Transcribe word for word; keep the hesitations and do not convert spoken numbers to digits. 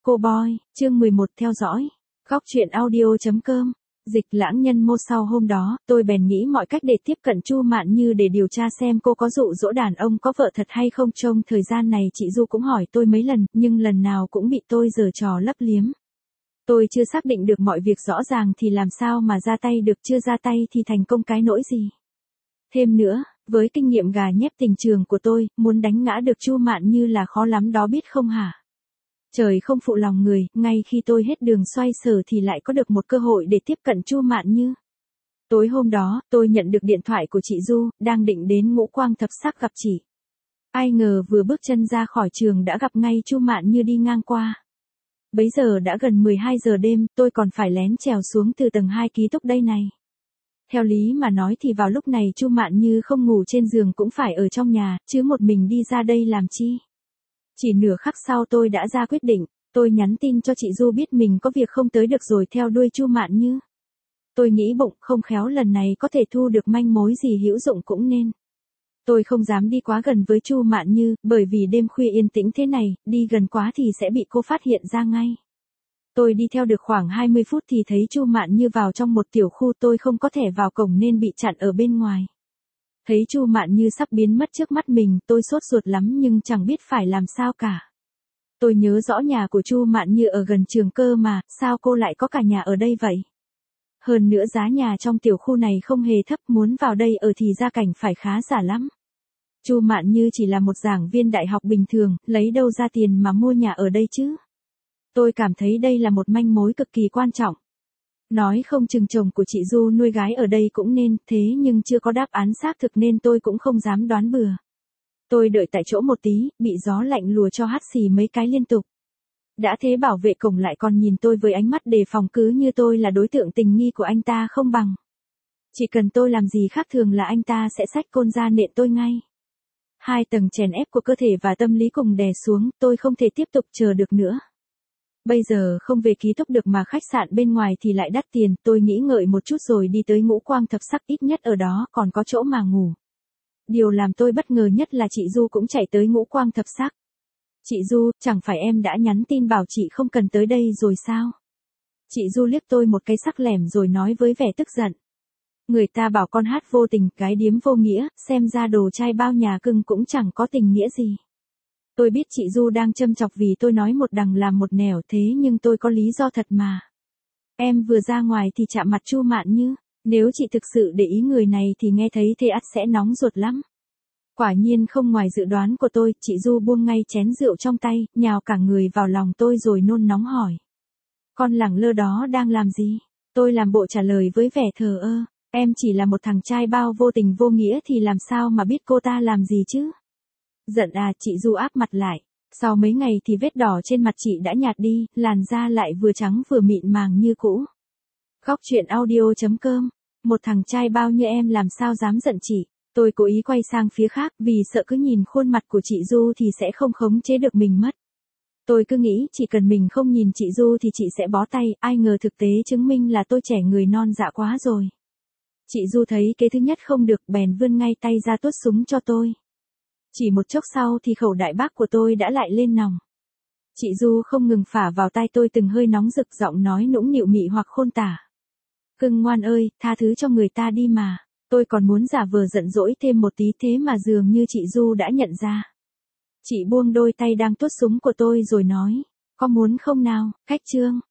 Cô Boy, chương mười một theo dõi. Góc truyện audio.com. Dịch Lãng Nhân Mô. Sau hôm đó, tôi bèn nghĩ mọi cách để tiếp cận Chu Mạn Như để điều tra xem cô có dụ dỗ đàn ông có vợ thật hay không. Trong thời gian này chị Du cũng hỏi tôi mấy lần, nhưng lần nào cũng bị tôi giở trò lấp liếm. Tôi chưa xác định được mọi việc rõ ràng thì làm sao mà ra tay được, chưa ra tay thì thành công cái nỗi gì. Thêm nữa, với kinh nghiệm gà nhép tình trường của tôi, muốn đánh ngã được Chu Mạn Như là khó lắm đó biết không hả? Trời không phụ lòng người, ngay khi tôi hết đường xoay sở thì lại có được một cơ hội để tiếp cận Chu Mạn Như. Tối hôm đó, tôi nhận được điện thoại của chị Du, đang định đến Ngũ Quang Thập Sắc gặp chị. Ai ngờ vừa bước chân ra khỏi trường đã gặp ngay Chu Mạn Như đi ngang qua. Bấy giờ đã gần mười hai giờ đêm, tôi còn phải lén trèo xuống từ tầng hai ký túc đây này. Theo lý mà nói thì vào lúc này Chu Mạn Như không ngủ trên giường cũng phải ở trong nhà, chứ một mình đi ra đây làm chi. Chỉ nửa khắc sau tôi đã ra quyết định, tôi nhắn tin cho chị Du biết mình có việc không tới được rồi theo đuôi Chu Mạn Như. Tôi nghĩ bụng không khéo lần này có thể thu được manh mối gì hữu dụng cũng nên. Tôi không dám đi quá gần với Chu Mạn Như, bởi vì đêm khuya yên tĩnh thế này, đi gần quá thì sẽ bị cô phát hiện ra ngay. Tôi đi theo được khoảng hai mươi phút thì thấy Chu Mạn Như vào trong một tiểu khu, tôi không có thẻ vào cổng nên bị chặn ở bên ngoài. Thấy Chu Mạn Như sắp biến mất trước mắt mình, tôi sốt ruột lắm nhưng chẳng biết phải làm sao cả. Tôi nhớ rõ nhà của Chu Mạn Như ở gần trường cơ mà, sao cô lại có cả nhà ở đây vậy? Hơn nữa giá nhà trong tiểu khu này không hề thấp, muốn vào đây ở thì gia cảnh phải khá giả lắm. Chu Mạn Như chỉ là một giảng viên đại học bình thường, lấy đâu ra tiền mà mua nhà ở đây chứ? Tôi cảm thấy đây là một manh mối cực kỳ quan trọng. Nói không chừng chồng của chị Du nuôi gái ở đây cũng nên, thế nhưng chưa có đáp án xác thực nên tôi cũng không dám đoán bừa. Tôi đợi tại chỗ một tí, bị gió lạnh lùa cho hắt xì mấy cái liên tục. Đã thế bảo vệ cổng lại còn nhìn tôi với ánh mắt đề phòng, cứ như tôi là đối tượng tình nghi của anh ta không bằng. Chỉ cần tôi làm gì khác thường là anh ta sẽ xách côn ra nện tôi ngay. Hai tầng chèn ép của cơ thể và tâm lý cùng đè xuống, tôi không thể tiếp tục chờ được nữa. Bây giờ không về ký túc được mà khách sạn bên ngoài thì lại đắt tiền, tôi nghĩ ngợi một chút rồi đi tới Ngũ Quang Thập Sắc, ít nhất ở đó còn có chỗ mà ngủ. Điều làm tôi bất ngờ nhất là chị Du cũng chạy tới Ngũ Quang Thập Sắc. Chị Du, chẳng phải em đã nhắn tin bảo chị không cần tới đây rồi sao? Chị Du liếc tôi một cái sắc lẻm rồi nói với vẻ tức giận. Người ta bảo con hát vô tình, cái điếm vô nghĩa, xem ra đồ trai bao nhà cưng cũng chẳng có tình nghĩa gì. Tôi biết chị Du đang châm chọc vì tôi nói một đằng làm một nẻo, thế nhưng tôi có lý do thật mà. Em vừa ra ngoài thì chạm mặt Chu Mạn Như, nếu chị thực sự để ý người này thì nghe thấy thế ắt sẽ nóng ruột lắm. Quả nhiên không ngoài dự đoán của tôi, chị Du buông ngay chén rượu trong tay, nhào cả người vào lòng tôi rồi nôn nóng hỏi. Con lẳng lơ đó đang làm gì? Tôi làm bộ trả lời với vẻ thờ ơ, em chỉ là một thằng trai bao vô tình vô nghĩa thì làm sao mà biết cô ta làm gì chứ? Giận à, chị Du áp mặt lại. Sau mấy ngày thì vết đỏ trên mặt chị đã nhạt đi, làn da lại vừa trắng vừa mịn màng như cũ. Góc truyện audio.com. Một thằng trai bao như em làm sao dám giận chị? Tôi cố ý quay sang phía khác vì sợ cứ nhìn khuôn mặt của chị Du thì sẽ không khống chế được mình mất. Tôi cứ nghĩ chỉ cần mình không nhìn chị Du thì chị sẽ bó tay, ai ngờ thực tế chứng minh là tôi trẻ người non dạ quá rồi. Chị Du thấy kế thứ nhất không được bèn vươn ngay tay ra tuốt súng cho tôi. Chỉ một chốc sau thì khẩu đại bác của tôi đã lại lên nòng. Chị Du không ngừng phả vào tai tôi từng hơi nóng rực, giọng nói nũng nịu mị hoặc khôn tả. Cưng ngoan ơi, tha thứ cho người ta đi mà. Tôi còn muốn giả vờ giận dỗi thêm một tí thế mà dường như chị Du đã nhận ra. Chị buông đôi tay đang tuốt súng của tôi rồi nói. Có muốn không nào, khách trương?